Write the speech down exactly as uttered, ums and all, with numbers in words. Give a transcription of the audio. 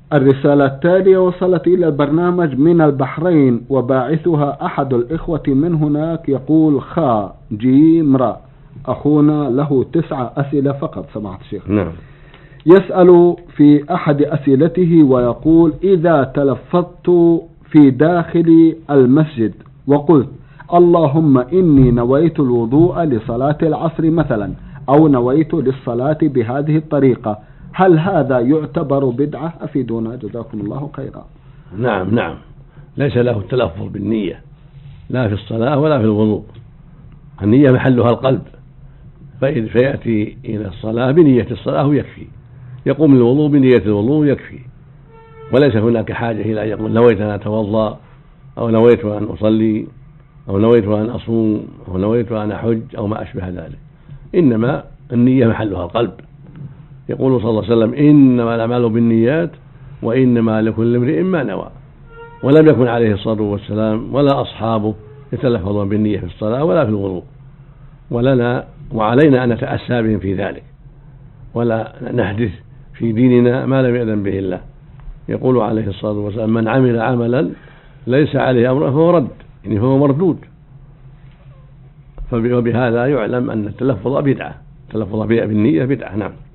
الرسالة التالية وصلت إلى البرنامج من البحرين، وباعثها أحد الإخوة من هناك، يقول خا جيم را. أخونا له تسعة أسئلة فقط سماحة الشيخ. نعم. يسأل في أحد أسئلته ويقول: إذا تلفظت في داخل المسجد وقلت اللهم إني نويت الوضوء لصلاة العصر مثلا، أو نويت للصلاة بهذه الطريقة، هل هذا يعتبر بدعة؟ أفيدونا جزاكم الله خيرا. نعم نعم، ليس له التلفظ بالنية لا في الصلاة ولا في الوضوء، النية محلها القلب، فيأتي إلى الصلاة بنية الصلاة ويكفي، يقوم الوضوء بنية الوضوء يكفي، وليس هناك حاجة إلى أن يقول نويت أن أتوضأ، أو نويت أن أصلي، أو نويت أن أصوم، أو نويت أن أحج، أو ما أشبه ذلك. إنما النية محلها القلب. يقول صلى الله عليه وسلم: إنما الأعمال بالنيات وإنما لكل امرئ ما نوى. ولم يكن عليه الصلاة والسلام ولا أصحابه يتلفظون بالنية في الصلاة ولا في الوضوء، ولنا وعلينا أن نتأسى بهم في ذلك، ولا نحدث في ديننا ما لم يأذن به الله. يقول عليه الصلاة والسلام: من عمل عملا ليس عليه أمره فهو رد، يعني فهو مردود. وبهذا يعلم أن التلفظ بدعة، التلفظ بالنية بدعة. نعم.